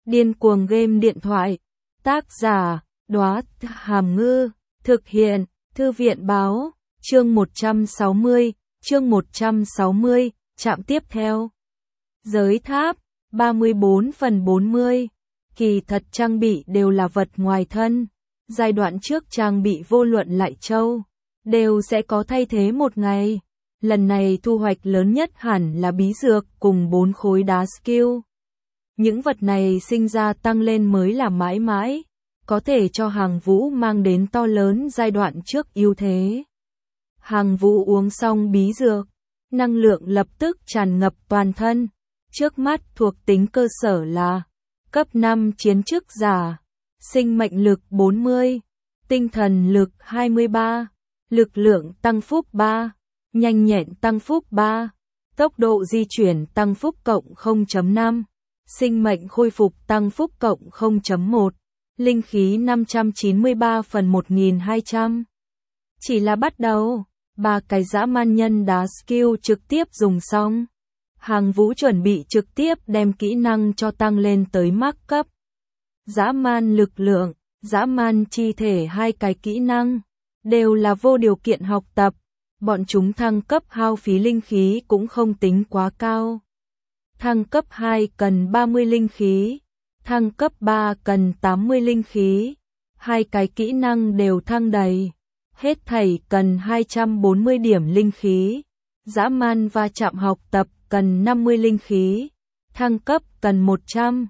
Điên cuồng game điện thoại. Tác giả, Đóa Hàm Ngư. Thực hiện, Thư viện báo. Chương 160, chương 160, trạm tiếp theo. Giới tháp, 34/40. Kỳ thật trang bị đều là vật ngoài thân. Giai đoạn trước trang bị vô luận lại châu, đều sẽ có thay thế một ngày. Lần này thu hoạch lớn nhất hẳn là bí dược cùng 4 khối đá skill. Những vật này sinh ra tăng lên mới là mãi mãi, có thể cho Hàng Vũ mang đến to lớn giai đoạn trước ưu thế. Hàng Vũ uống xong bí dược, năng lượng lập tức tràn ngập toàn thân. Trước mắt thuộc tính cơ sở là cấp 5 chiến chức giả, sinh mệnh lực 40, tinh thần lực 23, lực lượng tăng phúc 3, nhanh nhẹn tăng phúc 3, tốc độ di chuyển tăng phúc cộng 0.5, sinh mệnh khôi phục tăng phúc cộng 0.1, linh khí 593/1200. Chỉ là bắt đầu, 3 cái dã man nhân đá skill trực tiếp dùng xong. Hàng Vũ chuẩn bị trực tiếp đem kỹ năng cho tăng lên tới max cấp. Dã man lực lượng, dã man chi thể, 2 cái kỹ năng đều là vô điều kiện học tập, bọn chúng thăng cấp hao phí linh khí cũng không tính quá cao. Thăng cấp 2 cần 30 linh khí, thăng cấp 3 cần 80 linh khí. 2 cái kỹ năng đều thăng đầy, hết thảy cần 240 điểm linh khí. Dã man va chạm học tập cần 50 linh khí, thăng cấp cần 100,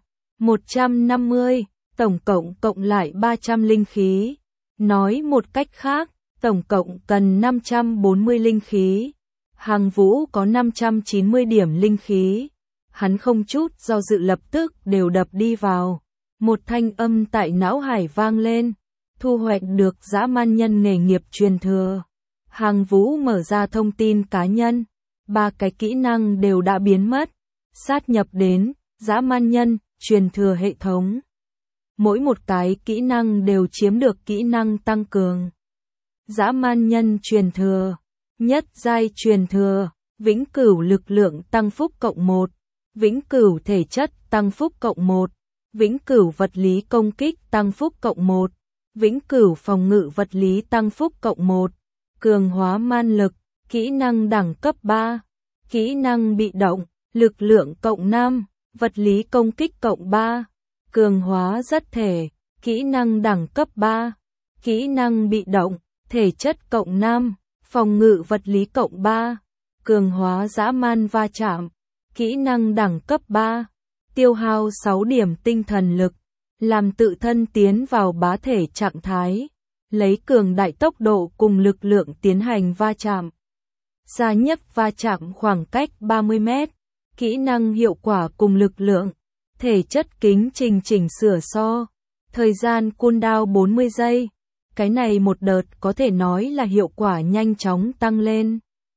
150, tổng cộng cộng lại 300 linh khí. Nói một cách khác, tổng cộng cần 540 linh khí. Hàng Vũ có 590 điểm linh khí. Hắn không chút do dự lập tức đều đập đi vào. Một thanh âm tại não hải vang lên. Thu hoạch được dã man nhân nghề nghiệp truyền thừa. Hàng Vũ mở ra thông tin cá nhân. 3 cái kỹ năng đều đã biến mất. Sát nhập đến dã man nhân truyền thừa hệ thống. Mỗi một cái kỹ năng đều chiếm được kỹ năng tăng cường. Dã man nhân truyền thừa, nhất giai truyền thừa, vĩnh cửu lực lượng tăng phúc cộng 1, vĩnh cửu thể chất tăng phúc cộng 1, vĩnh cửu vật lý công kích tăng phúc cộng 1, vĩnh cửu phòng ngự vật lý tăng phúc cộng 1, cường hóa man lực, kỹ năng đẳng cấp 3, kỹ năng bị động, lực lượng cộng 5, vật lý công kích cộng 3, cường hóa rất thể, kỹ năng đẳng cấp 3, kỹ năng bị động, thể chất cộng 5, phòng ngự vật lý cộng 3, cường hóa dã man va chạm, kỹ năng đẳng cấp 3, tiêu hao 6 điểm tinh thần lực, làm tự thân tiến vào bá thể trạng thái, lấy cường đại tốc độ cùng lực lượng tiến hành va chạm. Xa nhất va chạm khoảng cách 30 mét, kỹ năng hiệu quả cùng lực lượng, thể chất kính trình chỉnh sửa so, thời gian cooldown 40 giây. Cái này một đợt có thể nói là hiệu quả nhanh chóng tăng lên.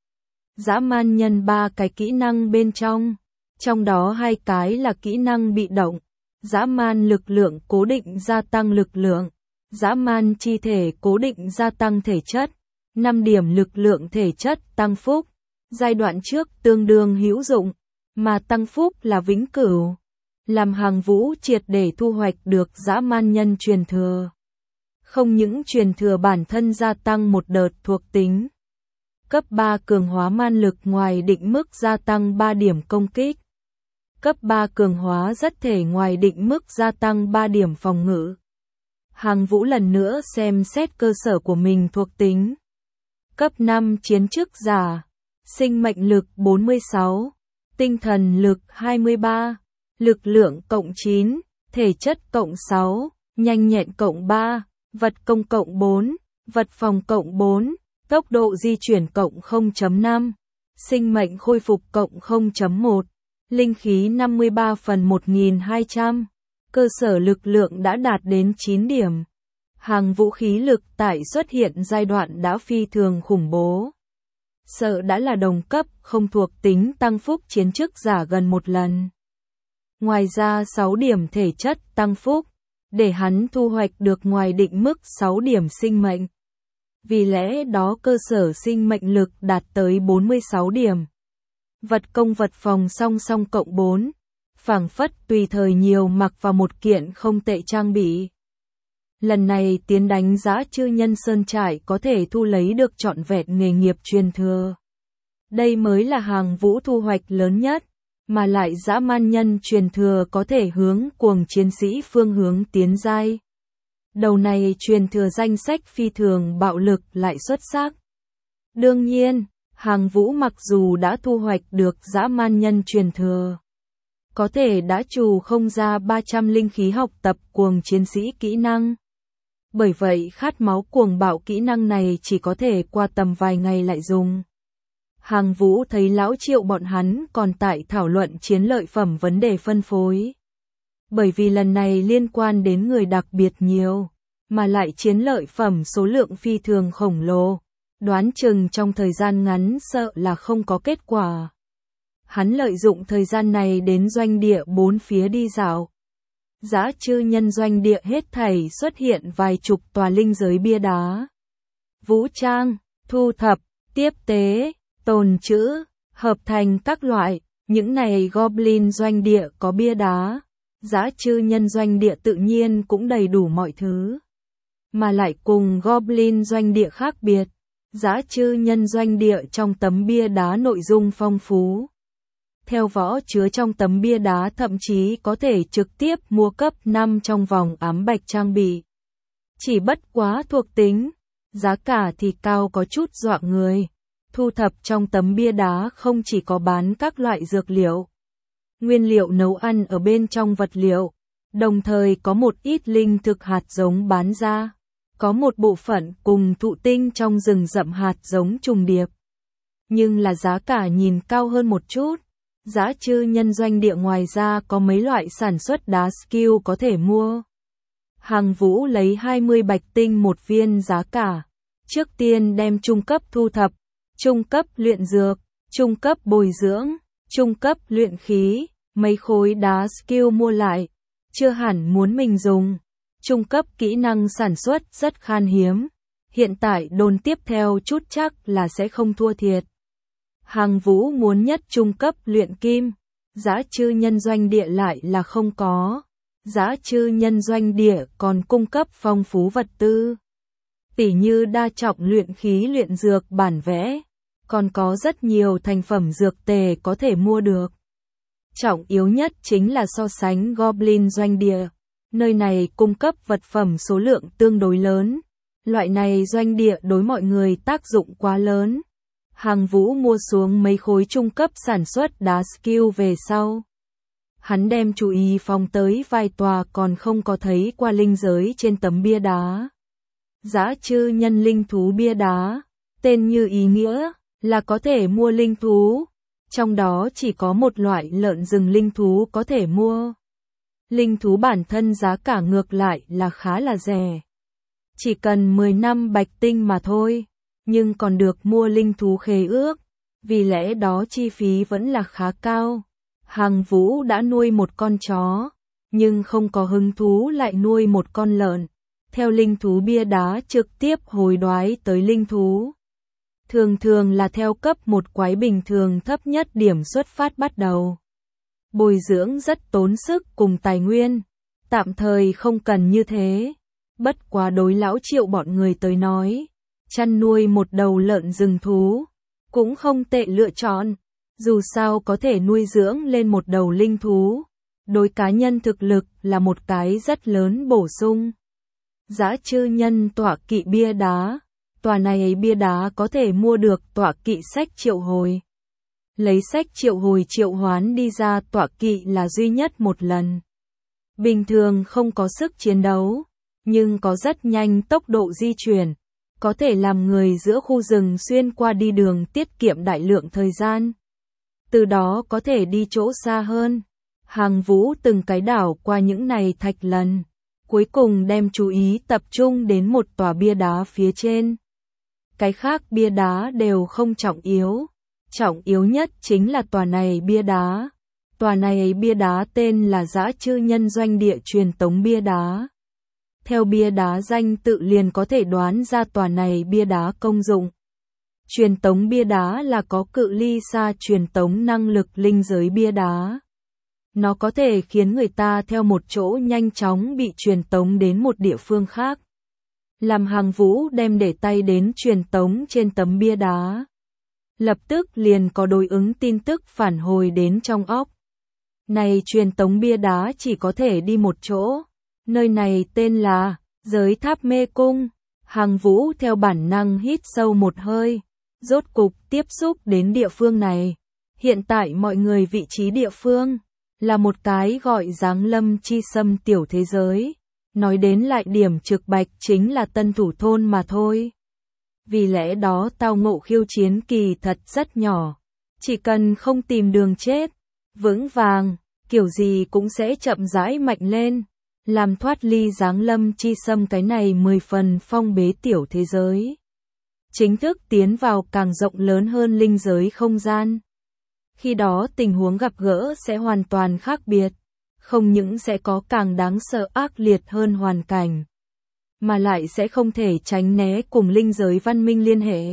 Dã man nhân 3 cái kỹ năng bên trong đó 2 cái là kỹ năng bị động, dã man lực lượng cố định gia tăng lực lượng, dã man chi thể cố định gia tăng thể chất, 5 điểm lực lượng thể chất tăng phúc, giai đoạn trước tương đương hữu dụng, mà tăng phúc là vĩnh cửu, làm Hàng Vũ triệt để thu hoạch được dã man nhân truyền thừa. Không những truyền thừa bản thân gia tăng một đợt thuộc tính. Cấp 3 cường hóa man lực ngoài định mức gia tăng 3 điểm công kích. Cấp 3 cường hóa rất thể ngoài định mức gia tăng 3 điểm phòng ngự. Hàng Vũ lần nữa xem xét cơ sở của mình thuộc tính. Cấp 5 chiến chức giả, sinh mệnh lực 46, tinh thần lực 23, lực lượng cộng 9, thể chất cộng 6, nhanh nhẹn cộng 3. Vật công cộng 4, vật phòng cộng 4, tốc độ di chuyển cộng 0.5, sinh mệnh khôi phục cộng 0.1, linh khí 53/1200, cơ sở lực lượng đã đạt đến 9 điểm. Hàng vũ khí lực tại xuất hiện giai đoạn đã phi thường khủng bố. Sợ đã là đồng cấp không thuộc tính tăng phúc chiến chức giả gần một lần. Ngoài ra 6 điểm thể chất tăng phúc, để hắn thu hoạch được ngoài định mức 6 điểm sinh mệnh. Vì lẽ đó cơ sở sinh mệnh lực đạt tới 46 điểm. Vật công vật phòng song song cộng 4, phảng phất tùy thời nhiều mặc vào một kiện không tệ trang bị. Lần này tiến đánh Dã Chư Nhân Sơn Trại có thể thu lấy được trọn vẹn nghề nghiệp truyền thừa. Đây mới là Hàng Vũ thu hoạch lớn nhất, mà lại dã man nhân truyền thừa có thể hướng cuồng chiến sĩ phương hướng tiến giai. Đầu này truyền thừa danh sách phi thường bạo lực lại xuất sắc. Đương nhiên, Hàng Vũ mặc dù đã thu hoạch được dã man nhân truyền thừa, có thể đã trù không ra 300 linh khí học tập cuồng chiến sĩ kỹ năng. Bởi vậy khát máu cuồng bạo kỹ năng này chỉ có thể qua tầm vài ngày lại dùng. Hàng Vũ thấy lão Triệu bọn hắn còn tại thảo luận chiến lợi phẩm vấn đề phân phối. Bởi vì lần này liên quan đến người đặc biệt nhiều, mà lại chiến lợi phẩm số lượng phi thường khổng lồ, đoán chừng trong thời gian ngắn sợ là không có kết quả. Hắn lợi dụng thời gian này đến doanh địa bốn phía đi dạo. Dã Chư Nhân doanh địa hết thảy xuất hiện vài chục tòa linh giới bia đá. Vũ trang, thu thập, tiếp tế, tồn trữ, hợp thành các loại, những này Goblin doanh địa có bia đá, Dã Chư Nhân doanh địa tự nhiên cũng đầy đủ mọi thứ. Mà lại cùng Goblin doanh địa khác biệt, Dã Chư Nhân doanh địa trong tấm bia đá nội dung phong phú. Theo võ chứa trong tấm bia đá thậm chí có thể trực tiếp mua cấp 5 trong vòng ám bạch trang bị. Chỉ bất quá thuộc tính, giá cả thì cao có chút dọa người. Thu thập trong tấm bia đá không chỉ có bán các loại dược liệu, nguyên liệu nấu ăn ở bên trong vật liệu, đồng thời có một ít linh thực hạt giống bán ra, có một bộ phận cùng thụ tinh trong rừng rậm hạt giống trùng điệp. Nhưng là giá cả nhìn cao hơn một chút. Dã Chư Nhân doanh địa ngoài ra có mấy loại sản xuất đá skill có thể mua. Hàng Vũ lấy 20 bạch tinh một viên giá cả. Trước tiên đem trung cấp thu thập, trung cấp luyện dược, trung cấp bồi dưỡng, trung cấp luyện khí, mấy khối đá skill mua lại, chưa hẳn muốn mình dùng. Trung cấp kỹ năng sản xuất rất khan hiếm. Hiện tại đồn tiếp theo chút chắc là sẽ không thua thiệt. Hàng Vũ muốn nhất trung cấp luyện kim, Dã Chư Nhân doanh địa lại là không có. Dã Chư Nhân doanh địa còn cung cấp phong phú vật tư, tỉ như đa trọng luyện khí luyện dược bản vẽ, còn có rất nhiều thành phẩm dược tề có thể mua được. Trọng yếu nhất chính là so sánh Goblin doanh địa, nơi này cung cấp vật phẩm số lượng tương đối lớn. Loại này doanh địa đối mọi người tác dụng quá lớn. Hàng Vũ mua xuống mấy khối trung cấp sản xuất đá skill về sau. Hắn đem chú ý phóng tới vài tòa còn không có thấy qua linh giới trên tấm bia đá. Dã Chư Nhân linh thú bia đá, tên như ý nghĩa, là có thể mua linh thú. Trong đó chỉ có một loại lợn rừng linh thú có thể mua. Linh thú bản thân giá cả ngược lại là khá là rẻ. Chỉ cần 10 năm bạch tinh mà thôi. Nhưng còn được mua linh thú khế ước, vì lẽ đó chi phí vẫn là khá cao. Hàng Vũ đã nuôi một con chó, nhưng không có hứng thú lại nuôi một con lợn. Theo linh thú bia đá trực tiếp hối đoái tới linh thú. Thường thường là theo cấp một quái bình thường thấp nhất điểm xuất phát bắt đầu. Bồi dưỡng rất tốn sức cùng tài nguyên, tạm thời không cần như thế. Bất quá đối lão Triệu bọn người tới nói, chăn nuôi một đầu lợn rừng thú cũng không tệ lựa chọn, dù sao có thể nuôi dưỡng lên một đầu linh thú, đối cá nhân thực lực là một cái rất lớn bổ sung. Dã Chư Nhân tọa kỵ bia đá, tòa này bia đá có thể mua được tọa kỵ sách triệu hồi. Lấy sách triệu hồi triệu hoán đi ra tọa kỵ là duy nhất một lần. Bình thường không có sức chiến đấu, nhưng có rất nhanh tốc độ di chuyển. Có thể làm người giữa khu rừng xuyên qua đi đường tiết kiệm đại lượng thời gian. Từ đó có thể đi chỗ xa hơn. Hàng Vũ từng cái đảo qua những này thạch lần. Cuối cùng đem chú ý tập trung đến một tòa bia đá phía trên. Cái khác bia đá đều không trọng yếu. Trọng yếu nhất chính là tòa này bia đá. Tòa này bia đá tên là Dã Chư Nhân doanh địa truyền tống bia đá. Theo bia đá danh tự liền có thể đoán ra tòa này bia đá công dụng. Truyền tống bia đá là có cự ly xa truyền tống năng lực linh giới bia đá. Nó có thể khiến người ta theo một chỗ nhanh chóng bị truyền tống đến một địa phương khác. Làm Hàng Vũ đem để tay đến truyền tống trên tấm bia đá. Lập tức liền có đối ứng tin tức phản hồi đến trong óc. Này truyền tống bia đá chỉ có thể đi một chỗ. Nơi này tên là Giới Tháp Mê Cung. Hàng Vũ theo bản năng hít sâu một hơi. Rốt cục tiếp xúc đến địa phương này. Hiện tại mọi người vị trí địa phương là một cái gọi Giáng Lâm Chi Sâm tiểu thế giới. Nói đến lại điểm trực bạch chính là tân thủ thôn mà thôi. Vì lẽ đó tao ngộ khiêu chiến kỳ thật rất nhỏ. Chỉ cần không tìm đường chết, vững vàng, kiểu gì cũng sẽ chậm rãi mạnh lên. Làm thoát ly Giáng Lâm Chi Sâm cái này 10 phần phong bế tiểu thế giới. Chính thức tiến vào càng rộng lớn hơn linh giới không gian. Khi đó tình huống gặp gỡ sẽ hoàn toàn khác biệt. Không những sẽ có càng đáng sợ ác liệt hơn hoàn cảnh, mà lại sẽ không thể tránh né cùng linh giới văn minh liên hệ.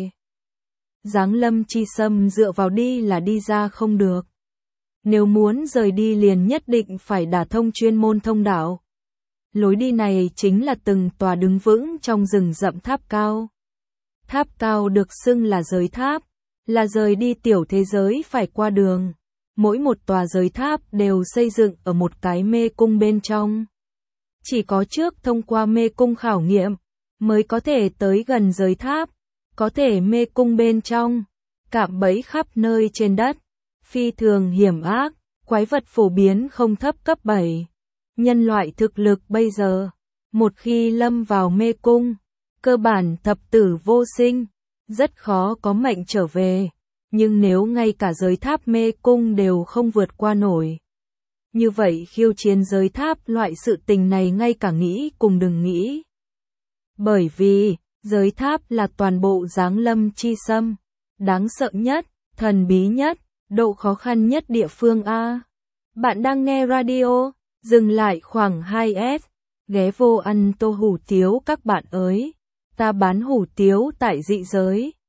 Giáng Lâm Chi Sâm dựa vào đi là đi ra không được. Nếu muốn rời đi liền nhất định phải đả thông chuyên môn thông đạo. Lối đi này chính là từng tòa đứng vững trong rừng rậm tháp cao. Tháp cao được xưng là giới tháp, là rời đi tiểu thế giới phải qua đường. Mỗi một tòa giới tháp đều xây dựng ở một cái mê cung bên trong. Chỉ có trước thông qua mê cung khảo nghiệm, mới có thể tới gần giới tháp. Có thể mê cung bên trong, cạm bẫy khắp nơi trên đất, phi thường hiểm ác, quái vật phổ biến không thấp cấp 7. Nhân loại thực lực bây giờ, một khi lâm vào mê cung, cơ bản thập tử vô sinh, rất khó có mệnh trở về. Nhưng nếu ngay cả giới tháp mê cung đều không vượt qua nổi, như vậy khiêu chiến giới tháp loại sự tình này ngay cả nghĩ cùng đừng nghĩ. Bởi vì, giới tháp là toàn bộ Giáng Lâm Chi Sâm, đáng sợ nhất, thần bí nhất, độ khó khăn nhất địa phương A. Bạn đang nghe radio, dừng lại khoảng 2S, ghé vô ăn tô hủ tiếu các bạn ơi, ta bán hủ tiếu tại dị giới.